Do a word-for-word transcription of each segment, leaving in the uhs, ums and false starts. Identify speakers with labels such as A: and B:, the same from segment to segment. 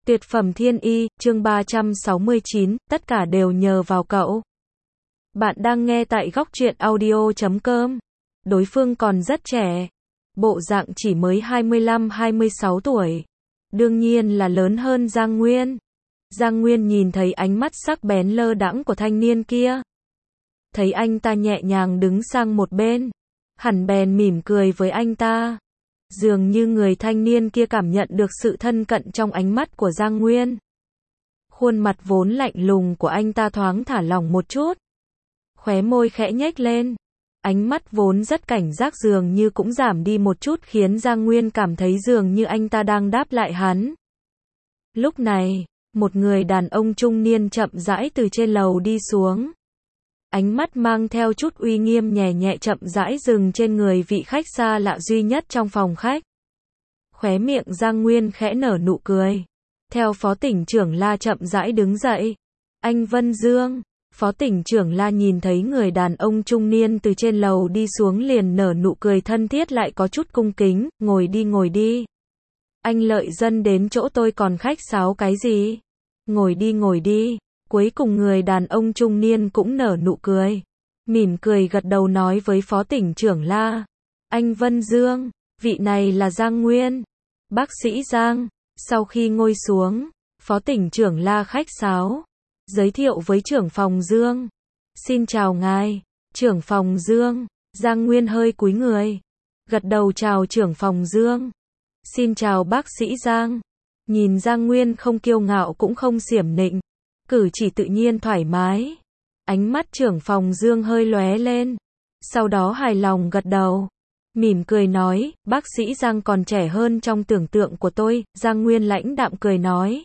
A: Tuyệt phẩm thiên y, chương ba trăm sáu mươi chín, tất cả đều nhờ vào cậu. Bạn đang nghe tại góc truyện audio chấm com. Đối phương còn rất trẻ. Bộ dạng chỉ mới hai mươi lăm hai mươi sáu tuổi. Đương nhiên là lớn hơn Giang Nguyên. Giang Nguyên nhìn thấy ánh mắt sắc bén lơ đãng của thanh niên kia. Thấy anh ta nhẹ nhàng đứng sang một bên. Hẳn bèn mỉm cười với anh ta. Dường như người thanh niên kia cảm nhận được sự thân cận trong ánh mắt của Giang Nguyên. Khuôn mặt vốn lạnh lùng của anh ta thoáng thả lỏng một chút. Khóe môi khẽ nhếch lên. Ánh mắt vốn rất cảnh giác dường như cũng giảm đi một chút khiến Giang Nguyên cảm thấy dường như anh ta đang đáp lại hắn. Lúc này, một người đàn ông trung niên chậm rãi từ trên lầu đi xuống. Ánh mắt mang theo chút uy nghiêm nhẹ nhẹ chậm rãi dừng trên người vị khách xa lạ duy nhất trong phòng khách. Khóe miệng Giang Nguyên khẽ nở nụ cười. Theo Phó Tỉnh trưởng La chậm rãi đứng dậy. Anh Vân Dương. Phó Tỉnh trưởng La nhìn thấy người đàn ông trung niên từ trên lầu đi xuống liền nở nụ cười thân thiết lại có chút cung kính. Ngồi đi ngồi đi. Anh Lợi Dân đến chỗ tôi còn khách sáo cái gì? Ngồi đi ngồi đi. Cuối cùng người đàn ông trung niên cũng nở nụ cười. Mỉm cười gật đầu nói với Phó Tỉnh trưởng La. Anh Vân Dương, vị này là Giang Nguyên. Bác sĩ Giang. Sau khi ngồi xuống, Phó Tỉnh trưởng La khách sáo. Giới thiệu với trưởng phòng Dương. Xin chào ngài, trưởng phòng Dương. Giang Nguyên hơi cúi người. Gật đầu chào trưởng phòng Dương. Xin chào bác sĩ Giang. Nhìn Giang Nguyên không kiêu ngạo cũng không xiểm nịnh. Cử chỉ tự nhiên thoải mái. Ánh mắt trưởng phòng Dương hơi lóe lên. Sau đó hài lòng gật đầu. Mỉm cười nói, bác sĩ Giang còn trẻ hơn trong tưởng tượng của tôi. Giang Nguyên lãnh đạm cười nói.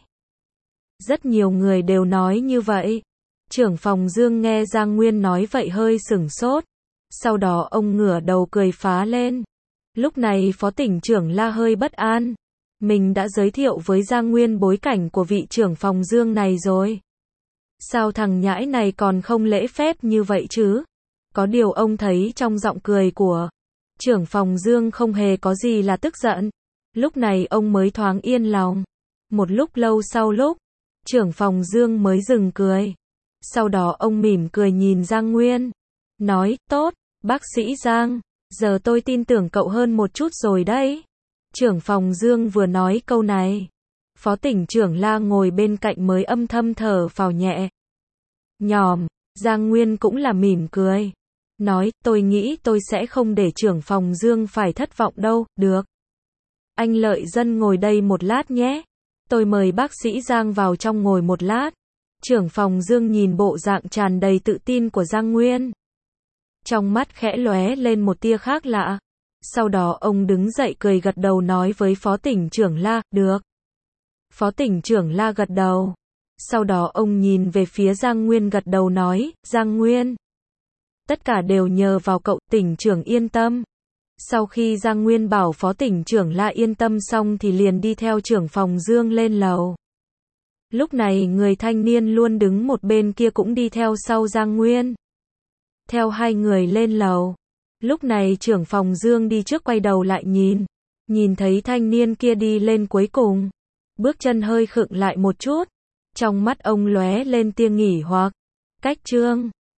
A: Rất nhiều người đều nói như vậy. Trưởng phòng Dương nghe Giang Nguyên nói vậy hơi sửng sốt. Sau đó ông ngửa đầu cười phá lên. Lúc này Phó Tỉnh trưởng La hơi bất an. Mình đã giới thiệu với Giang Nguyên bối cảnh của vị trưởng phòng Dương này rồi. Sao thằng nhãi này còn không lễ phép như vậy chứ? Có điều ông thấy trong giọng cười của trưởng phòng Dương không hề có gì là tức giận. Lúc này ông mới thoáng yên lòng. Một lúc lâu sau lúc, trưởng phòng Dương mới dừng cười. Sau đó ông mỉm cười nhìn Giang Nguyên. Nói, tốt, bác sĩ Giang, giờ tôi tin tưởng cậu hơn một chút rồi đấy. Trưởng phòng Dương vừa nói câu này. Phó Tỉnh trưởng La ngồi bên cạnh mới âm thầm thở phào nhẹ nhõm. Giang Nguyên cũng là mỉm cười. Nói, tôi nghĩ tôi sẽ không để trưởng phòng Dương phải thất vọng đâu, được. Anh Lợi Dân ngồi đây một lát nhé. Tôi mời bác sĩ Giang vào trong ngồi một lát. Trưởng phòng Dương nhìn bộ dạng tràn đầy tự tin của Giang Nguyên. Trong mắt khẽ lóe lên một tia khác lạ. Sau đó ông đứng dậy cười gật đầu nói với Phó Tỉnh trưởng La, được. Phó Tỉnh trưởng La gật đầu. Sau đó ông nhìn về phía Giang Nguyên gật đầu nói, Giang Nguyên. Tất cả đều nhờ vào cậu, tỉnh trưởng yên tâm. Sau khi Giang Nguyên bảo Phó Tỉnh trưởng La yên tâm xong thì liền đi theo trưởng phòng Dương lên lầu. Lúc này người thanh niên luôn đứng một bên kia cũng đi theo sau Giang Nguyên. Theo hai người lên lầu. Lúc này trưởng phòng Dương đi trước quay đầu lại nhìn. Nhìn thấy thanh niên kia đi lên cuối cùng. Bước chân hơi khựng lại một chút. Trong mắt ông lóe lên tia nghỉ hoặc. Cách chương.